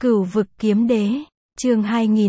Cửu vực kiếm đế, chương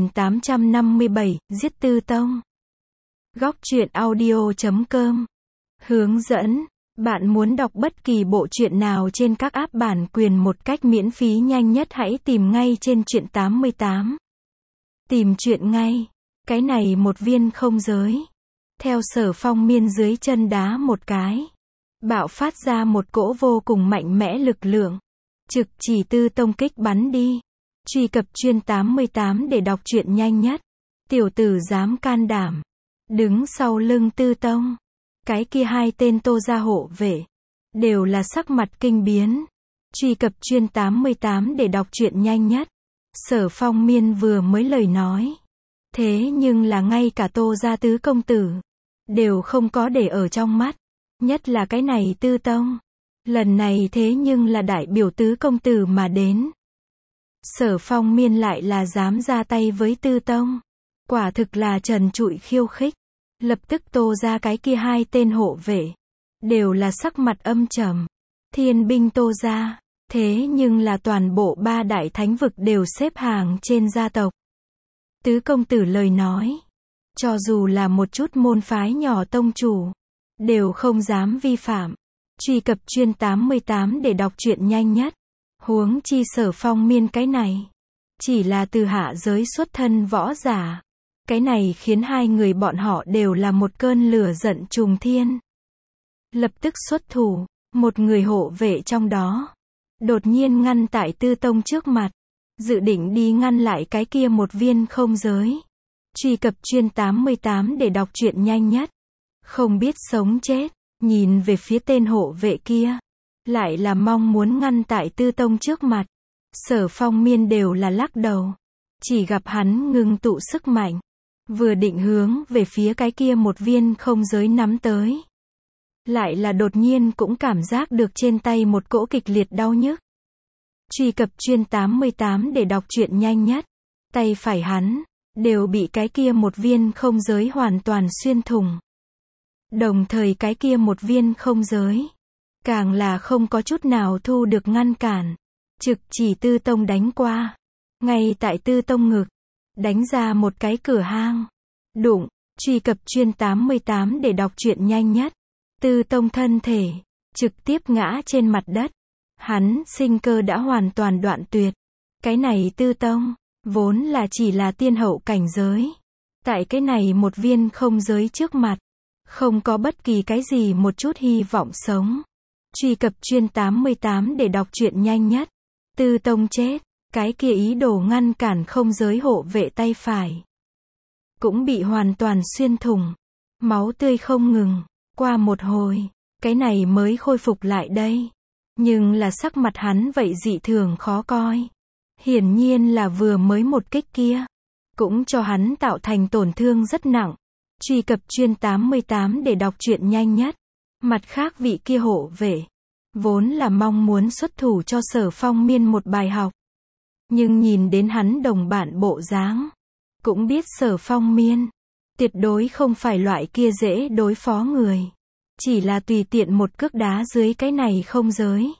2857, giết Tư Tông. Góc truyện audio.com. Hướng dẫn, bạn muốn đọc bất kỳ bộ truyện nào trên các app bản quyền một cách miễn phí nhanh nhất hãy tìm ngay trên truyện 88. Tìm truyện ngay. Cái này một viên không giới. Theo Sở Phong Miên dưới chân đá một cái. Bạo phát ra một cỗ vô cùng mạnh mẽ lực lượng. Trực chỉ Tư Tông kích bắn đi. Truy cập chuyên 88 để đọc truyện nhanh nhất. Tiểu tử dám can đảm. Đứng sau lưng Tư Tông. Cái kia hai tên Tô gia hộ vệ. Đều là sắc mặt kinh biến. Truy cập chuyên 88 để đọc truyện nhanh nhất. Sở Phong Miên vừa mới lời nói. Thế nhưng là ngay cả Tô gia tứ công tử. Đều không có để ở trong mắt. Nhất là cái này Tư Tông. Lần này thế nhưng là đại biểu tứ công tử mà đến. Sở Phong Miên lại là dám ra tay với Tư Tông. Quả thực là trần trụi khiêu khích. Lập tức Tô ra cái kia hai tên hộ vệ. Đều là sắc mặt âm trầm. Thiên binh Tô ra. Thế nhưng là toàn bộ ba đại thánh vực đều xếp hàng trên gia tộc. Tứ công tử lời nói. Cho dù là một chút môn phái nhỏ tông chủ. Đều không dám vi phạm. Truy cập chuyên 88 để đọc truyện nhanh nhất. Huống chi Sở Phong Miên cái này. Chỉ là từ hạ giới xuất thân võ giả. Cái này khiến hai người bọn họ đều là một cơn lửa giận trùng thiên. Lập tức xuất thủ. Một người hộ vệ trong đó. Đột nhiên ngăn tại Tư Tông trước mặt. Dự định đi ngăn lại cái kia một viên không giới. Truy cập chuyên 88 để đọc truyện nhanh nhất. Không biết sống chết. Nhìn về phía tên hộ vệ kia. Lại là mong muốn ngăn tại Tư Tông trước mặt. Sở Phong Miên đều là lắc đầu. Chỉ gặp hắn ngưng tụ sức mạnh. Vừa định hướng về phía cái kia một viên không giới nắm tới. Lại là đột nhiên cũng cảm giác được trên tay một cỗ kịch liệt đau nhức. Truy cập chuyên 88 để đọc truyện nhanh nhất. Tay phải hắn. Đều bị cái kia một viên không giới hoàn toàn xuyên thủng. Đồng thời cái kia một viên không giới. Càng là không có chút nào thu được ngăn cản. Trực chỉ Tư Tông đánh qua. Ngay tại Tư Tông ngực. Đánh ra một cái cửa hang. Đụng. Truy cập chuyên 88 để đọc truyện nhanh nhất. Tư Tông thân thể. Trực tiếp ngã trên mặt đất. Hắn sinh cơ đã hoàn toàn đoạn tuyệt. Cái này Tư Tông. Vốn là chỉ là tiên hậu cảnh giới. Tại cái này một viên không giới trước mặt. Không có bất kỳ cái gì một chút hy vọng sống. Truy cập chuyên 88 để đọc truyện nhanh nhất. Tư Tông chết. Cái kia ý đồ ngăn cản không giới hộ vệ tay phải. Cũng bị hoàn toàn xuyên thủng. Máu tươi không ngừng. Qua một hồi. Cái này mới khôi phục lại đây. Nhưng là sắc mặt hắn vậy dị thường khó coi. Hiển nhiên là vừa mới một kích kia. Cũng cho hắn tạo thành tổn thương rất nặng. Truy cập chuyên 88 để đọc truyện nhanh nhất. Mặt khác vị kia hộ vệ. Vốn là mong muốn xuất thủ cho Sở Phong Miên một bài học. Nhưng nhìn đến hắn đồng bạn bộ dáng. Cũng biết Sở Phong Miên. Tuyệt đối không phải loại kia dễ đối phó người. Chỉ là tùy tiện một cước đá dưới cái này không giới.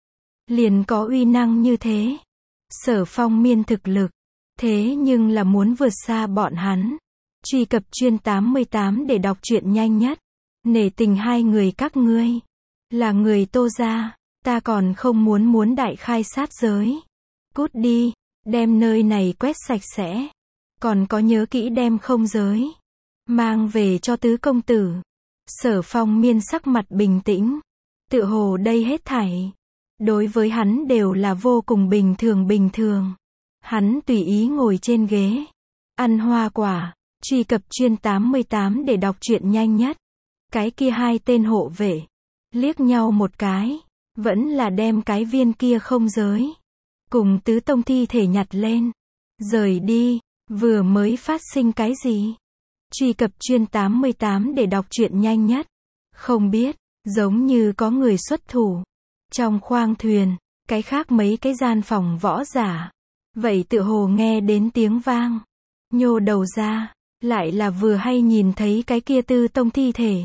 Liền có uy năng như thế. Sở Phong Miên thực lực. Thế nhưng là muốn vượt xa bọn hắn. Truy cập chuyên 88 để đọc truyện nhanh nhất. Nể tình hai người các ngươi. Là người Tô gia. Ta còn không muốn đại khai sát giới. Cút đi. Đem nơi này quét sạch sẽ. Còn có nhớ kỹ đem không giới. Mang về cho tứ công tử. Sở Phong Miên sắc mặt bình tĩnh. Tựa hồ đây hết thảy. Đối với hắn đều là vô cùng bình thường. Hắn tùy ý ngồi trên ghế. Ăn hoa quả. Truy cập chuyên 88 để đọc truyện nhanh nhất. Cái kia hai tên hộ vệ. Liếc nhau một cái. Vẫn là đem cái viên kia không giới. Cùng Tứ Tông thi thể nhặt lên. Rời đi. Vừa mới phát sinh cái gì? Truy cập chuyên 88 để đọc truyện nhanh nhất. Không biết. Giống như có người xuất thủ. Trong khoang thuyền. Cái khác mấy cái gian phòng võ giả. Vậy tựa hồ nghe đến tiếng vang. Nhô đầu ra. Lại là vừa hay nhìn thấy cái kia Tư Tông thi thể.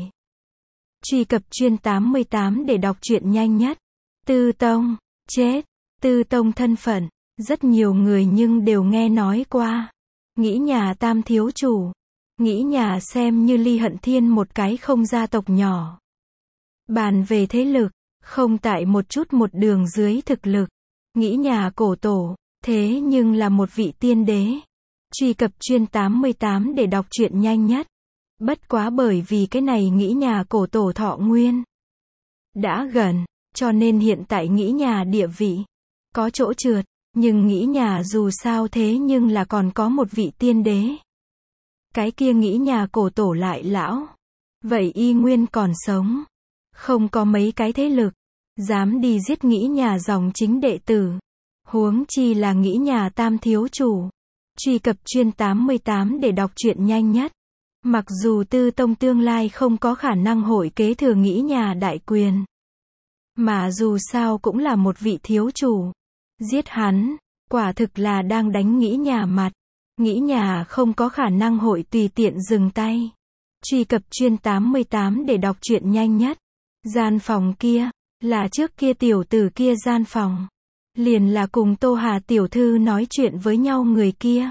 Truy cập chuyên 88 để đọc truyện nhanh nhất. Tư Tông. Chết. Tư Tông thân phận. Rất nhiều người nhưng đều nghe nói qua. Nghĩ nhà Tam thiếu chủ. Nghĩ nhà xem như Ly Hận Thiên một cái không gia tộc nhỏ. Bàn về thế lực, không tại một chút một đường dưới thực lực. Nghĩ nhà cổ tổ, thế nhưng là một vị tiên đế. Truy cập chuyên 88 để đọc truyện nhanh nhất. Bất quá bởi vì cái này nghĩ nhà cổ tổ thọ nguyên đã gần, cho nên hiện tại nghĩ nhà địa vị có chỗ trượt, nhưng nghĩ nhà dù sao thế nhưng là còn có một vị tiên đế. Cái kia nghĩ nhà cổ tổ lại lão, vậy y nguyên còn sống. Không có mấy cái thế lực dám đi giết nghĩ nhà dòng chính đệ tử. Huống chi là nghĩ nhà Tam thiếu chủ. Truy cập chuyên 88 để đọc truyện nhanh nhất. Mặc dù Tư Tông tương lai không có khả năng hội kế thừa nghĩ nhà đại quyền, mà dù sao cũng là một vị thiếu chủ. Giết hắn, quả thực là đang đánh nghĩ nhà mặt. Nghĩ nhà không có khả năng hội tùy tiện dừng tay. Truy cập chuyên 88 để đọc truyện nhanh nhất. Gian phòng kia, là trước kia tiểu tử kia gian phòng. Liền là cùng Tô Hà tiểu thư nói chuyện với nhau người kia.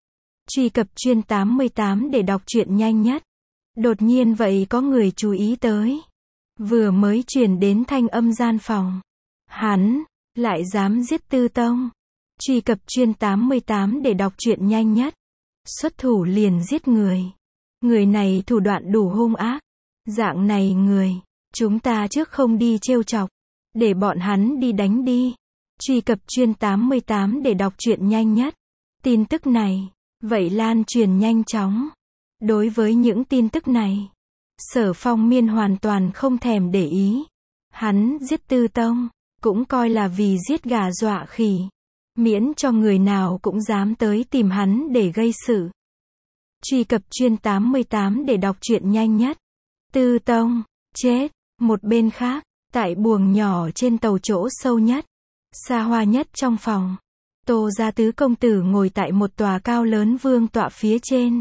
Truy cập chuyên 88 để đọc truyện nhanh nhất. Đột nhiên vậy có người chú ý tới. Vừa mới truyền đến thanh âm gian phòng. Hắn, lại dám giết Tư Tông. Truy cập chuyên 88 để đọc truyện nhanh nhất. Xuất thủ liền giết người. Người này thủ đoạn đủ hung ác. Dạng này người, chúng ta trước không đi trêu chọc. Để bọn hắn đi đánh đi. Truy cập chuyên 88 để đọc truyện nhanh nhất. Tin tức này, vậy lan truyền nhanh chóng. Đối với những tin tức này, Sở Phong Miên hoàn toàn không thèm để ý. Hắn giết Tư Tông, cũng coi là vì giết gà dọa khỉ. Miễn cho người nào cũng dám tới tìm hắn để gây sự. Truy cập chuyên 88 để đọc truyện nhanh nhất. Tư Tông, chết. Một bên khác, tại buồng nhỏ trên tàu chỗ sâu nhất, xa hoa nhất trong phòng, Tô gia tứ công tử ngồi tại một tòa cao lớn vương tọa phía trên.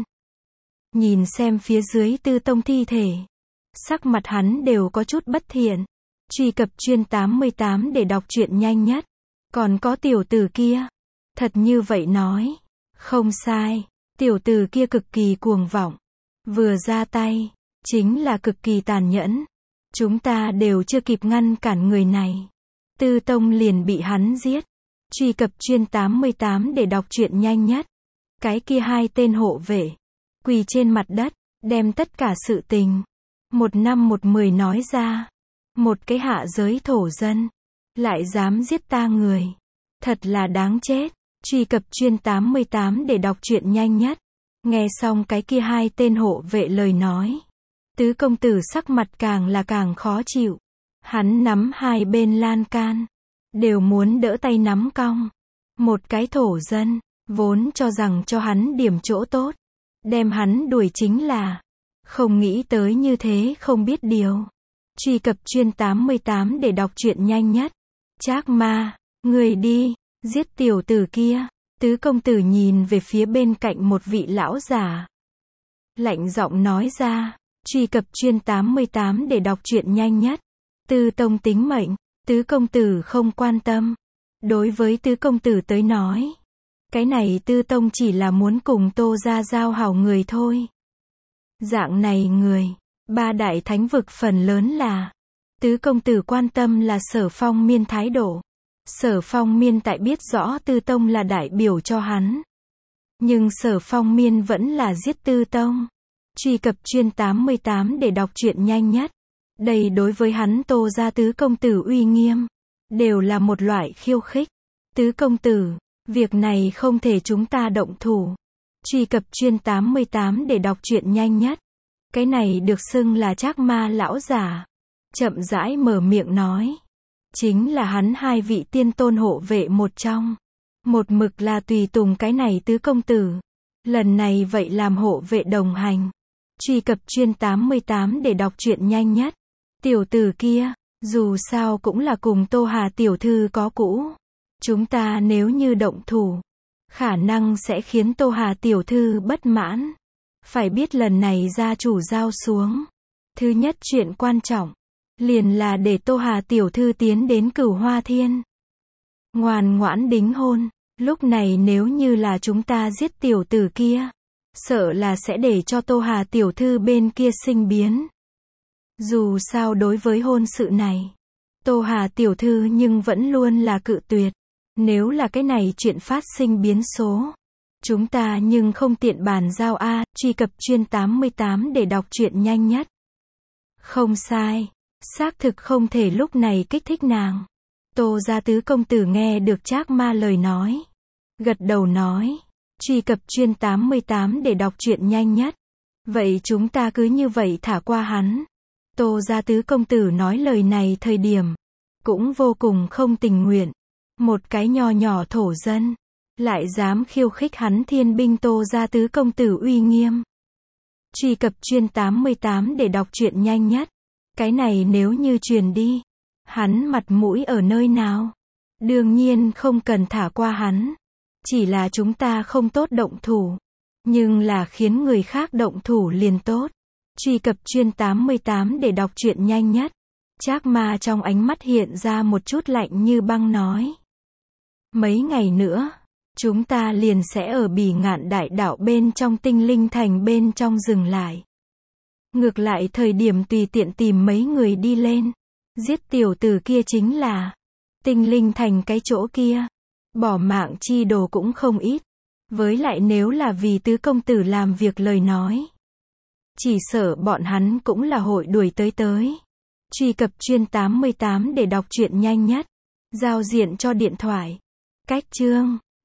Nhìn xem phía dưới Tư Tông thi thể. Sắc mặt hắn đều có chút bất thiện. Truy cập chuyên 88 để đọc truyện nhanh nhất. Còn có tiểu tử kia. Thật như vậy nói. Không sai. Tiểu tử kia cực kỳ cuồng vọng. Vừa ra tay, chính là cực kỳ tàn nhẫn. Chúng ta đều chưa kịp ngăn cản người này. Tư Tông liền bị hắn giết. Truy cập chuyên 88 để đọc truyện nhanh nhất. Cái kia hai tên hộ vệ quỳ trên mặt đất, đem tất cả sự tình, một năm một mười nói ra. Một cái hạ giới thổ dân, lại dám giết ta người. Thật là đáng chết. Truy cập chuyên 88 để đọc truyện nhanh nhất. Nghe xong cái kia hai tên hộ vệ lời nói. Tứ công tử sắc mặt càng là càng khó chịu. Hắn nắm hai bên lan can. Đều muốn đỡ tay nắm cong. Một cái thổ dân, vốn cho rằng cho hắn điểm chỗ tốt. Đem hắn đuổi chính là. Không nghĩ tới như thế không biết điều. Truy cập chuyên 88 để đọc truyện nhanh nhất. Trác Ma, người đi, giết tiểu tử kia. Tứ công tử nhìn về phía bên cạnh một vị lão già. Lạnh giọng nói ra. Truy cập chuyên 88 để đọc truyện nhanh nhất. Tư Tông tính mệnh, tứ công tử không quan tâm. Đối với tứ công tử tới nói, cái này Tư Tông chỉ là muốn cùng Tô gia giao hảo người thôi. Dạng này người, ba đại thánh vực phần lớn là. Tứ công tử quan tâm là Sở Phong Miên thái độ. Sở Phong Miên tại biết rõ Tư Tông là đại biểu cho hắn. Nhưng Sở Phong Miên vẫn là giết Tư Tông. Truy cập chuyên 88 để đọc truyện nhanh nhất. Đây đối với hắn Tô gia tứ công tử uy nghiêm, đều là một loại khiêu khích. Tứ công tử, việc này không thể chúng ta động thủ. Truy cập chuyên 88 để đọc truyện nhanh nhất. Cái này được xưng là Trác Ma lão giả. Chậm rãi mở miệng nói. Chính là hắn hai vị tiên tôn hộ vệ một trong. Một mực là tùy tùng cái này tứ công tử. Lần này vậy làm hộ vệ đồng hành. Truy cập chuyên 88 để đọc truyện nhanh nhất. Tiểu tử kia, dù sao cũng là cùng Tô Hà tiểu thư có cũ. Chúng ta nếu như động thủ, khả năng sẽ khiến Tô Hà tiểu thư bất mãn. Phải biết lần này gia chủ giao xuống. Thứ nhất chuyện quan trọng, liền là để Tô Hà tiểu thư tiến đến Cửu Hoa Thiên. Ngoan ngoãn đính hôn. Lúc này nếu như là chúng ta giết tiểu tử kia, sợ là sẽ để cho Tô Hà tiểu thư bên kia sinh biến. Dù sao đối với hôn sự này, Tô Hà tiểu thư nhưng vẫn luôn là cự tuyệt. Nếu là cái này chuyện phát sinh biến số, chúng ta nhưng không tiện bàn giao a. Truy cập chuyên 88 để đọc truyện nhanh nhất. Không sai, xác thực không thể lúc này kích thích nàng. Tô gia tứ công tử nghe được Trác Ma lời nói, gật đầu nói, truy cập chuyên 88 để đọc truyện nhanh nhất. Vậy chúng ta cứ như vậy thả qua hắn. Tô gia tứ công tử nói lời này thời điểm, cũng vô cùng không tình nguyện. Một cái nho nhỏ thổ dân, lại dám khiêu khích hắn thiên binh Tô gia tứ công tử uy nghiêm. Truy cập chuyên 88 để đọc truyện nhanh nhất. Cái này nếu như truyền đi, hắn mặt mũi ở nơi nào? Đương nhiên không cần thả qua hắn. Chỉ là chúng ta không tốt động thủ. Nhưng là khiến người khác động thủ liền tốt. Truy cập chuyên 88 để đọc truyện nhanh nhất. Trác Ma trong ánh mắt hiện ra một chút lạnh như băng nói. Mấy ngày nữa, chúng ta liền sẽ ở Bỉ Ngạn Đại Đạo bên trong Tinh Linh Thành bên trong dừng lại. Ngược lại thời điểm tùy tiện tìm mấy người đi lên. Giết tiểu tử kia chính là Tinh Linh Thành cái chỗ kia. Bỏ mạng chi đồ cũng không ít. Với lại nếu là vì tứ công tử làm việc lời nói, chỉ sợ bọn hắn cũng là hội đuổi tới. Truy cập chuyên 88 để đọc truyện nhanh nhất. Giao diện cho điện thoại. Cách chương